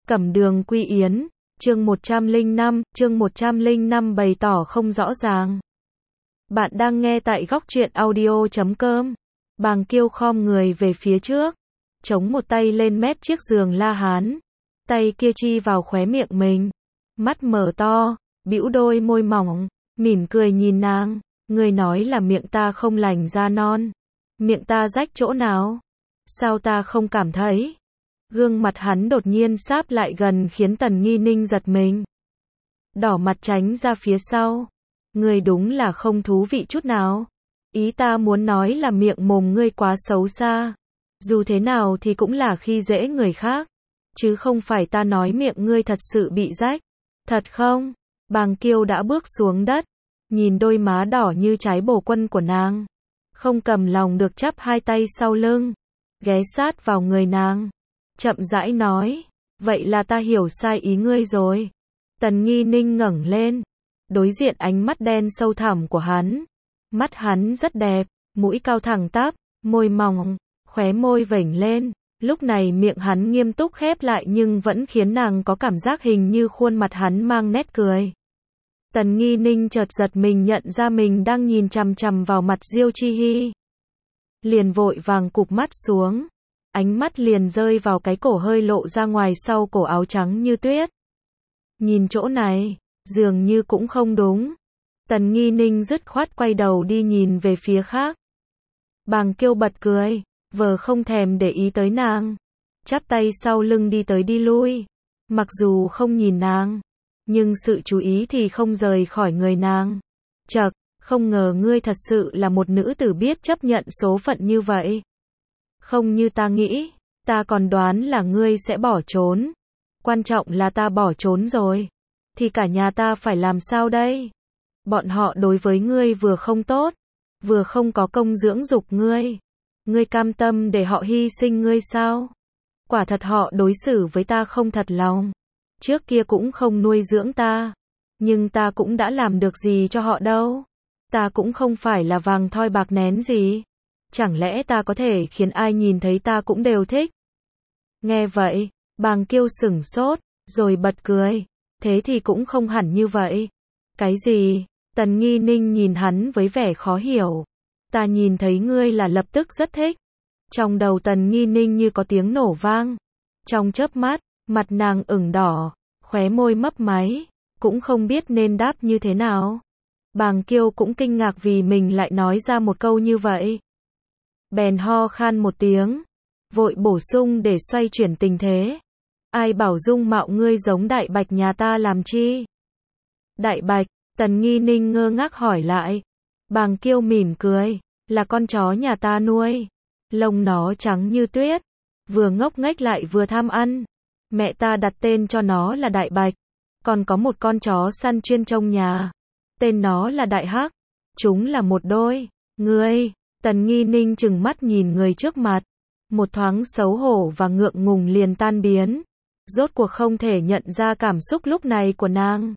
Cẩm Đường Quy Yến, chương 105 bày tỏ không rõ ràng. Bạn đang nghe tại góc truyện audio.com. Bàng Kiêu khom người về phía trước, chống một tay lên mép chiếc giường La Hán, tay kia chi vào khóe miệng mình, mắt mở to, bĩu đôi môi mỏng, mỉm cười nhìn nàng. Ngươi nói là miệng ta không lành da non, miệng ta rách chỗ nào? Sao ta không cảm thấy? Gương mặt hắn đột nhiên sáp lại gần khiến Tần Nghi Ninh giật mình, đỏ mặt tránh ra phía sau. Ngươi đúng là không thú vị chút nào. Ý ta muốn nói là miệng mồm ngươi quá xấu xa, dù thế nào thì cũng là khi dễ người khác, chứ không phải ta nói miệng ngươi thật sự bị rách. Thật không? Bàng Kiêu đã bước xuống đất, nhìn đôi má đỏ như trái bồ quân của nàng, không cầm lòng được chắp hai tay sau lưng, ghé sát vào người nàng, chậm rãi nói, vậy là ta hiểu sai ý ngươi rồi. Tần Nghi Ninh ngẩng lên, đối diện ánh mắt đen sâu thẳm của hắn. Mắt hắn rất đẹp, mũi cao thẳng tắp, môi mỏng, khóe môi vểnh lên. Lúc này miệng hắn nghiêm túc khép lại nhưng vẫn khiến nàng có cảm giác hình như khuôn mặt hắn mang nét cười. Tần Nghi Ninh chợt giật mình nhận ra mình đang nhìn chằm chằm vào mặt Diêu Chi Hi. Liền vội vàng cụp mắt xuống, ánh mắt liền rơi vào cái cổ hơi lộ ra ngoài sau cổ áo trắng như tuyết. Nhìn chỗ này, dường như cũng không đúng. Tần Nghi Ninh dứt khoát quay đầu đi nhìn về phía khác. Bàng Kiêu bật cười, vờ không thèm để ý tới nàng, chắp tay sau lưng đi tới đi lui. Mặc dù không nhìn nàng, nhưng sự chú ý thì không rời khỏi người nàng. Chậc, không ngờ ngươi thật sự là một nữ tử biết chấp nhận số phận như vậy. Không như ta nghĩ, ta còn đoán là ngươi sẽ bỏ trốn. Quan trọng là ta bỏ trốn rồi, thì cả nhà ta phải làm sao đây? Bọn họ đối với ngươi vừa không tốt, vừa không có công dưỡng dục ngươi. Ngươi cam tâm để họ hy sinh ngươi sao? Quả thật họ đối xử với ta không thật lòng. Trước kia cũng không nuôi dưỡng ta, nhưng ta cũng đã làm được gì cho họ đâu. Ta cũng không phải là vàng thoi bạc nén gì. Chẳng lẽ ta có thể khiến ai nhìn thấy ta cũng đều thích? Nghe vậy, Bàng Kiêu sửng sốt, rồi bật cười. Thế thì cũng không hẳn như vậy. Cái gì? Tần Nghi Ninh nhìn hắn với vẻ khó hiểu. Ta nhìn thấy ngươi là lập tức rất thích. Trong đầu Tần Nghi Ninh như có tiếng nổ vang. Trong chớp mắt, mặt nàng ửng đỏ, khóe môi mấp máy, cũng không biết nên đáp như thế nào. Bàng Kiêu cũng kinh ngạc vì mình lại nói ra một câu như vậy. Bèn ho khan một tiếng, vội bổ sung để xoay chuyển tình thế. Ai bảo dung mạo ngươi giống Đại Bạch nhà ta làm chi? Đại Bạch? Tần Nghi Ninh ngơ ngác hỏi lại. Bàng Kiêu mỉm cười, là con chó nhà ta nuôi. Lông nó trắng như tuyết, vừa ngốc nghếch lại vừa tham ăn. Mẹ ta đặt tên cho nó là Đại Bạch. Còn có một con chó săn chuyên trông nhà, tên nó là Đại Hắc. Chúng là một đôi. Ngươi? Tần Nghi Ninh trừng mắt nhìn người trước mặt. Một thoáng xấu hổ và ngượng ngùng liền tan biến. Rốt cuộc không thể nhận ra cảm xúc lúc này của nàng.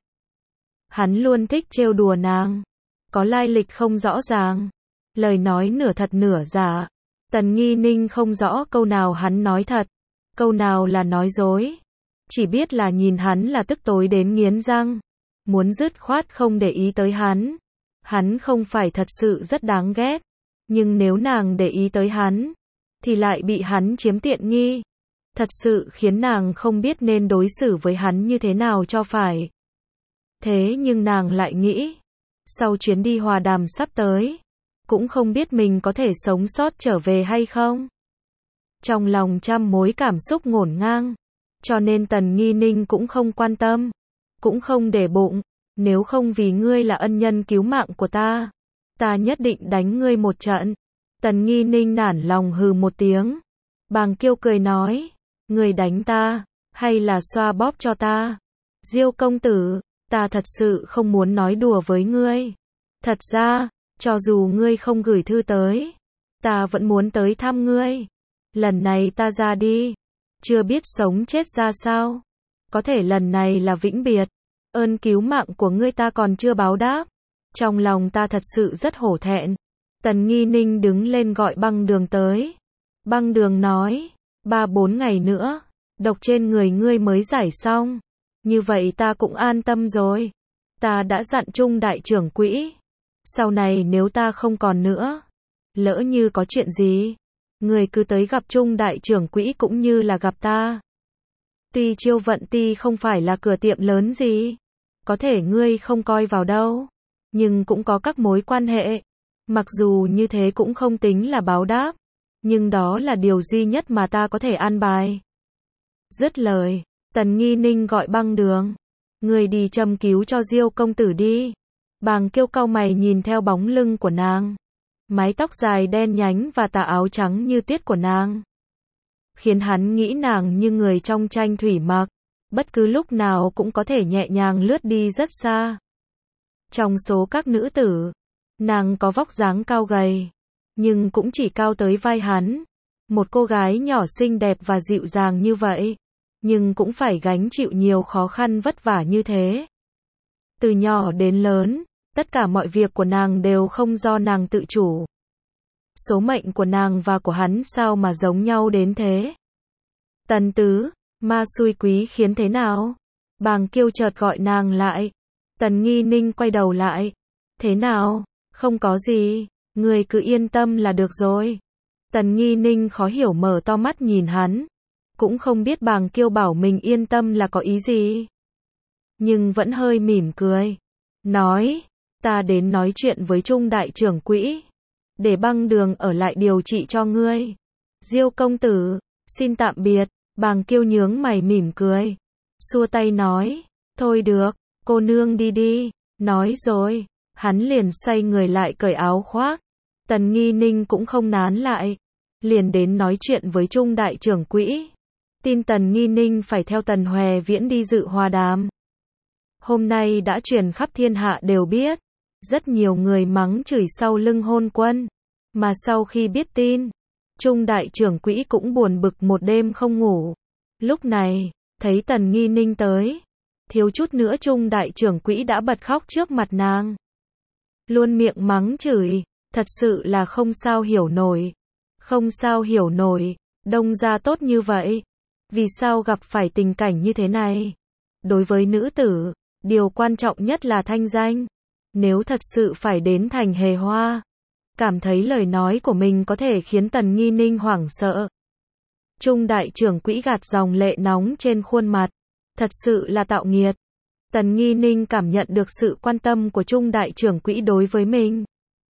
Hắn luôn thích trêu đùa nàng, có lai lịch không rõ ràng, lời nói nửa thật nửa giả. Tần Nghi Ninh không rõ câu nào hắn nói thật, câu nào là nói dối. Chỉ biết là nhìn hắn là tức tối đến nghiến răng, muốn dứt khoát không để ý tới hắn. Hắn không phải thật sự rất đáng ghét, nhưng nếu nàng để ý tới hắn, thì lại bị hắn chiếm tiện nghi. Thật sự khiến nàng không biết nên đối xử với hắn như thế nào cho phải. Thế nhưng nàng lại nghĩ, sau chuyến đi hòa đàm sắp tới, cũng không biết mình có thể sống sót trở về hay không. Trong lòng trăm mối cảm xúc ngổn ngang, cho nên Tần Nghi Ninh cũng không quan tâm, cũng không để bụng. Nếu không vì ngươi là ân nhân cứu mạng của ta, ta nhất định đánh ngươi một trận. Tần Nghi Ninh nản lòng hừ một tiếng. Bàng Kiêu cười nói, ngươi đánh ta, hay là xoa bóp cho ta? Diêu công tử, ta thật sự không muốn nói đùa với ngươi. Thật ra, cho dù ngươi không gửi thư tới, ta vẫn muốn tới thăm ngươi. Lần này ta ra đi, chưa biết sống chết ra sao. Có thể lần này là vĩnh biệt. Ơn cứu mạng của ngươi ta còn chưa báo đáp. Trong lòng ta thật sự rất hổ thẹn. Tần Nghi Ninh đứng lên gọi Băng Đường tới. Băng Đường nói, 3-4 ngày nữa, độc trên người ngươi mới giải xong. Như vậy ta cũng an tâm rồi. Ta đã dặn Trung đại trưởng quỹ. Sau này nếu ta không còn nữa, lỡ như có chuyện gì, ngươi cứ tới gặp Trung đại trưởng quỹ cũng như là gặp ta. Tuy Chiêu Vận Ti không phải là cửa tiệm lớn gì, có thể ngươi không coi vào đâu, nhưng cũng có các mối quan hệ. Mặc dù như thế cũng không tính là báo đáp, nhưng đó là điều duy nhất mà ta có thể an bài. Dứt lời, Tần Nghi Ninh gọi Băng Đường. Ngươi đi châm cứu cho Diêu công tử đi. Bàng Kiêu cau mày nhìn theo bóng lưng của nàng. Mái tóc dài đen nhánh và tà áo trắng như tuyết của nàng, khiến hắn nghĩ nàng như người trong tranh thủy mặc, bất cứ lúc nào cũng có thể nhẹ nhàng lướt đi rất xa. Trong số các nữ tử, nàng có vóc dáng cao gầy, nhưng cũng chỉ cao tới vai hắn. Một cô gái nhỏ xinh đẹp và dịu dàng như vậy, nhưng cũng phải gánh chịu nhiều khó khăn vất vả như thế. Từ nhỏ đến lớn, tất cả mọi việc của nàng đều không do nàng tự chủ. Số mệnh của nàng và của hắn sao mà giống nhau đến thế? Tần tứ, ma xui quý khiến thế nào? Bàng Kiêu chợt gọi nàng lại. Tần Nghi Ninh quay đầu lại. Thế nào? Không có gì, người cứ yên tâm là được rồi. Tần Nghi Ninh khó hiểu mở to mắt nhìn hắn. Cũng không biết Bàng Kiêu bảo mình yên tâm là có ý gì. Nhưng vẫn hơi mỉm cười. Nói, ta đến nói chuyện với Trung đại trưởng quỹ, để Băng Đường ở lại điều trị cho ngươi. Diêu công tử, xin tạm biệt. Bàng Kiêu nhướng mày mỉm cười, xua tay nói, thôi được, cô nương đi đi. Nói rồi, hắn liền xoay người lại cởi áo khoác. Tần Nghi Ninh cũng không nán lại, liền đến nói chuyện với Trung đại trưởng quỹ. Tin Tần Nghi Ninh phải theo Tần Hòe Viễn đi dự hòa đàm. Hôm nay đã truyền khắp thiên hạ đều biết. Rất nhiều người mắng chửi sau lưng hôn quân. Mà sau khi biết tin, Trung đại trưởng quỹ cũng buồn bực một đêm không ngủ. Lúc này, thấy Tần Nghi Ninh tới, thiếu chút nữa Trung đại trưởng quỹ đã bật khóc trước mặt nàng. Luôn miệng mắng chửi, thật sự là không sao hiểu nổi. Không sao hiểu nổi, Đông gia tốt như vậy, vì sao gặp phải tình cảnh như thế này? Đối với nữ tử, điều quan trọng nhất là thanh danh. Nếu thật sự phải đến thành Hề Hoa, cảm thấy lời nói của mình có thể khiến Tần Nghi Ninh hoảng sợ. Trung đại trưởng quỹ gạt dòng lệ nóng trên khuôn mặt. Thật sự là tạo nghiệt. Tần Nghi Ninh cảm nhận được sự quan tâm của Trung đại trưởng quỹ đối với mình.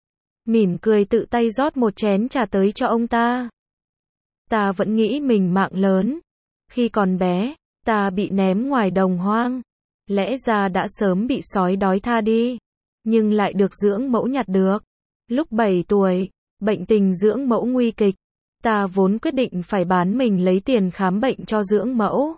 Mỉm cười tự tay rót một chén trà tới cho ông ta. Ta vẫn nghĩ mình mạng lớn. Khi còn bé, ta bị ném ngoài đồng hoang. Lẽ ra đã sớm bị sói đói tha đi. Nhưng lại được dưỡng mẫu nhặt được. Lúc 7 tuổi, bệnh tình dưỡng mẫu nguy kịch. Ta vốn quyết định phải bán mình lấy tiền khám bệnh cho dưỡng mẫu.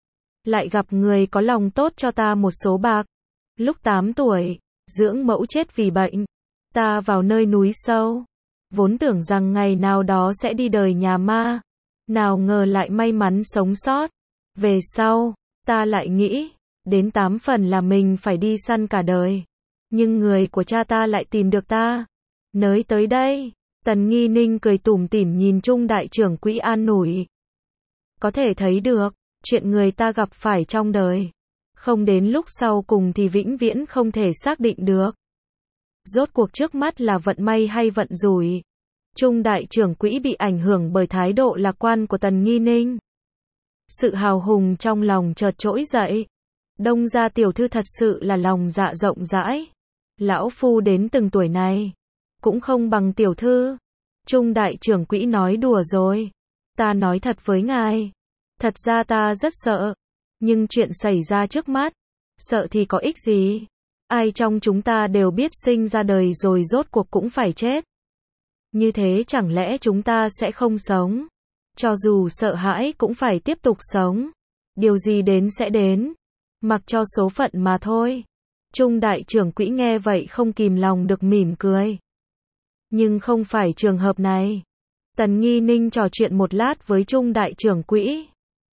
Lại gặp người có lòng tốt cho ta một số bạc. Lúc 8 tuổi, dưỡng mẫu chết vì bệnh. Ta vào nơi núi sâu. Vốn tưởng rằng ngày nào đó sẽ đi đời nhà ma. Nào ngờ lại may mắn sống sót. Về sau, ta lại nghĩ, đến 8 phần là mình phải đi săn cả đời. Nhưng người của cha ta lại tìm được ta. Nới tới đây, Tần Nghi Ninh cười tủm tỉm nhìn Trung đại trưởng quỹ an ủi. Có thể thấy được, chuyện người ta gặp phải trong đời, không đến lúc sau cùng thì vĩnh viễn không thể xác định được. Rốt cuộc trước mắt là vận may hay vận rủi. Trung đại trưởng quỹ bị ảnh hưởng bởi thái độ lạc quan của Tần Nghi Ninh. Sự hào hùng trong lòng chợt trỗi dậy. Đông gia tiểu thư thật sự là lòng dạ rộng rãi. Lão phu đến từng tuổi này, cũng không bằng tiểu thư. Trung đại trưởng quỹ nói đùa rồi. Ta nói thật với ngài. Thật ra ta rất sợ. Nhưng chuyện xảy ra trước mắt, sợ thì có ích gì? Ai trong chúng ta đều biết sinh ra đời rồi rốt cuộc cũng phải chết. Như thế chẳng lẽ chúng ta sẽ không sống? Cho dù sợ hãi cũng phải tiếp tục sống. Điều gì đến sẽ đến. Mặc cho số phận mà thôi. Trung đại trưởng quỹ nghe vậy không kìm lòng được mỉm cười. Nhưng không phải trường hợp này. Tần Nghi Ninh trò chuyện một lát với Trung đại trưởng quỹ.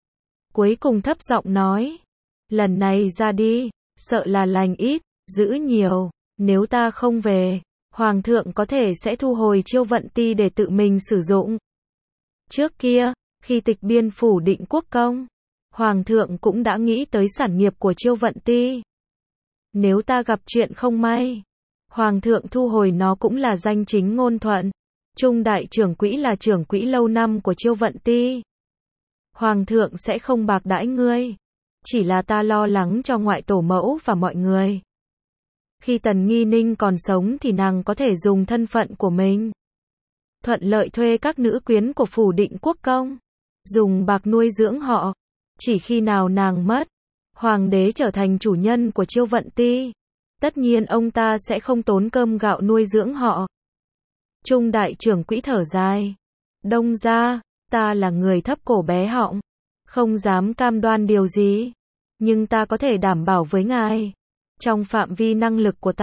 Cuối cùng thấp giọng nói. Lần này ra đi, sợ là lành ít, giữ nhiều. Nếu ta không về, Hoàng thượng có thể sẽ thu hồi Chiêu Vận Ti để tự mình sử dụng. Trước kia, khi tịch biên phủ Định Quốc công, Hoàng thượng cũng đã nghĩ tới sản nghiệp của Chiêu Vận Ti. Nếu ta gặp chuyện không may, Hoàng thượng thu hồi nó cũng là danh chính ngôn thuận. Trung đại trưởng quỹ là trưởng quỹ lâu năm của Chiêu Vận Ti. Hoàng thượng sẽ không bạc đãi ngươi. Chỉ là ta lo lắng cho ngoại tổ mẫu và mọi người. Khi Tần Nghi Ninh còn sống thì nàng có thể dùng thân phận của mình thuận lợi thuê các nữ quyến của phủ Định Quốc công, dùng bạc nuôi dưỡng họ. Chỉ khi nào nàng mất, hoàng đế trở thành chủ nhân của Chiêu Vận Ti, tất nhiên ông ta sẽ không tốn cơm gạo nuôi dưỡng họ. Trung đại trưởng quỹ thở dài. Đông gia, ta là người thấp cổ bé họng, không dám cam đoan điều gì, nhưng ta có thể đảm bảo với ngài, trong phạm vi năng lực của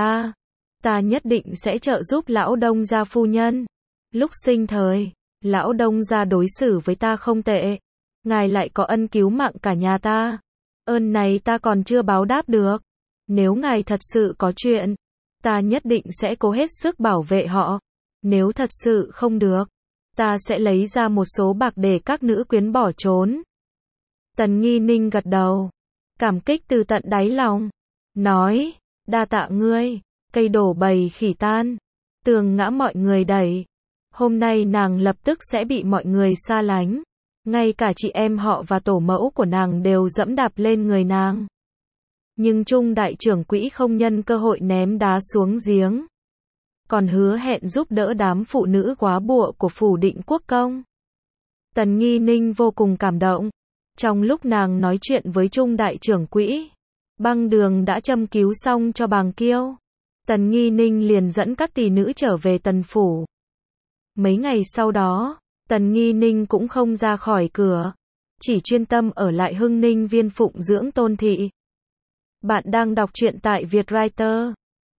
ta nhất định sẽ trợ giúp lão Đông gia phu nhân. Lúc sinh thời, lão Đông gia đối xử với ta không tệ, ngài lại có ân cứu mạng cả nhà ta. Ơn này ta còn chưa báo đáp được. Nếu ngài thật sự có chuyện, ta nhất định sẽ cố hết sức bảo vệ họ. Nếu thật sự không được, ta sẽ lấy ra một số bạc để các nữ quyến bỏ trốn. Tần Nghi Ninh gật đầu, cảm kích từ tận đáy lòng, nói, đa tạ ngươi. Cây đổ bầy khỉ tan, tường ngã mọi người đẩy. Hôm nay nàng lập tức sẽ bị mọi người xa lánh. Ngay cả chị em họ và tổ mẫu của nàng đều dẫm đạp lên người nàng. Nhưng Trung đại trưởng quỹ không nhân cơ hội ném đá xuống giếng, còn hứa hẹn giúp đỡ đám phụ nữ góa bụa của phủ Định Quốc công. Tần Nghi Ninh vô cùng cảm động. Trong lúc nàng nói chuyện với Trung đại trưởng quỹ, băng đường đã châm cứu xong cho Bàng Kiêu. Tần Nghi Ninh liền dẫn các tỷ nữ trở về Tần phủ. Mấy ngày sau đó, Tần Nghi Ninh cũng không ra khỏi cửa, chỉ chuyên tâm ở lại Hưng Ninh Viên phụng dưỡng Tôn Thị. Bạn đang đọc truyện tại Vietwriter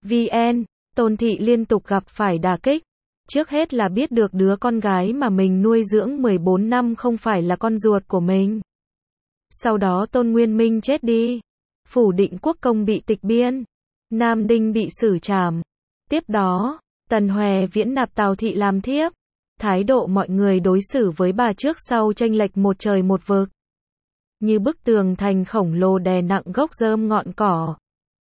VN. Tôn Thị liên tục gặp phải đả kích. Trước hết là biết được đứa con gái mà mình nuôi dưỡng 14 năm không phải là con ruột của mình. Sau đó Tôn Nguyên Minh chết đi. Phủ Định Quốc công bị tịch biên. Nam Đinh bị xử trảm. Tiếp đó, Tần Hòe Viễn nạp Tào Thị làm thiếp. Thái độ mọi người đối xử với bà trước sau chênh lệch một trời một vực. Như bức tường thành khổng lồ đè nặng gốc rơm ngọn cỏ.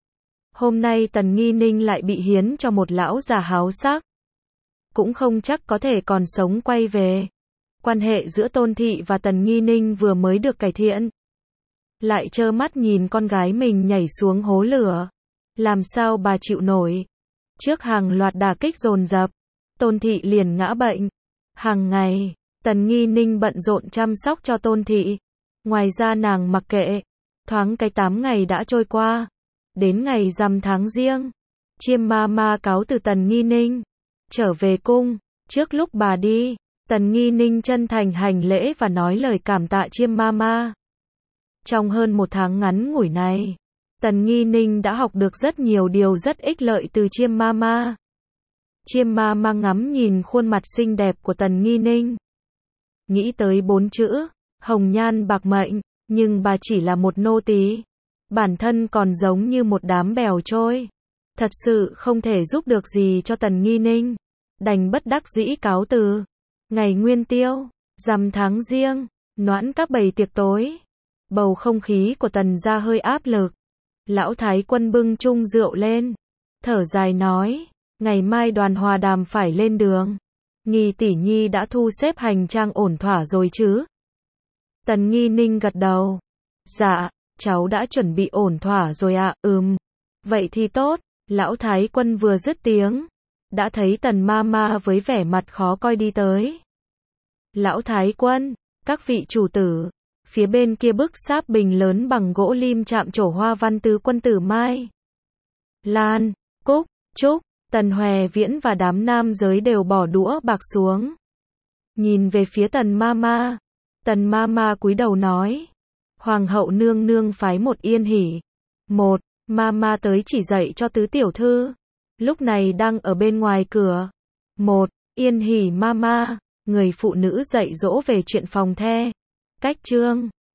Hôm nay Tần Nghi Ninh lại bị hiến cho một lão già háo sắc. Cũng không chắc có thể còn sống quay về. Quan hệ giữa Tôn Thị và Tần Nghi Ninh vừa mới được cải thiện, lại trơ mắt nhìn con gái mình nhảy xuống hố lửa. Làm sao bà chịu nổi? Trước hàng loạt đả kích dồn dập, Tôn Thị liền ngã bệnh. Hàng ngày, Tần Nghi Ninh bận rộn chăm sóc cho Tôn Thị. Ngoài ra nàng mặc kệ. Thoáng cái 8 ngày đã trôi qua. Đến ngày rằm tháng Giêng, Chiêm ma ma cáo từ Tần Nghi Ninh trở về cung. Trước lúc bà đi, Tần Nghi Ninh chân thành hành lễ và nói lời cảm tạ Chiêm ma ma. Trong hơn một tháng ngắn ngủi này, Tần Nghi Ninh đã học được rất nhiều điều rất ích lợi từ Chiêm ma ma. Chiêm ma ma ngắm nhìn khuôn mặt xinh đẹp của Tần Nghi Ninh, nghĩ tới 4 chữ, hồng nhan bạc mệnh, nhưng bà chỉ là một nô tỳ, bản thân còn giống như một đám bèo trôi. Thật sự không thể giúp được gì cho Tần Nghi Ninh, đành bất đắc dĩ cáo từ. Ngày Nguyên Tiêu, rằm tháng Giêng, noãn các bầy tiệc tối. Bầu không khí của Tần gia hơi áp lực. Lão Thái Quân bưng chung rượu lên, thở dài nói, ngày mai Đoàn Hòa Đàm phải lên đường. Nghi tỷ nhi đã thu xếp hành trang ổn thỏa rồi chứ? Tần Nghi Ninh gật đầu. Dạ, cháu đã chuẩn bị ổn thỏa rồi ạ. Vậy thì tốt. Lão Thái Quân vừa dứt tiếng, đã thấy Tần ma ma với vẻ mặt khó coi đi tới. Lão Thái Quân, các vị chủ tử. Phía bên kia bức sáp bình lớn bằng gỗ lim chạm trổ hoa văn tứ quân tử Mai, Lan, Cúc, Trúc, Tần Hòe Viễn và đám nam giới đều bỏ đũa bạc xuống. Nhìn về phía Tần ma ma cúi đầu nói, Hoàng hậu nương nương phái một Yên Hỉ. Một, ma ma tới chỉ dạy cho tứ tiểu thư, lúc này đang ở bên ngoài cửa. Một, Yên Hỉ ma ma, người phụ nữ dạy dỗ về chuyện phòng the, cách trương.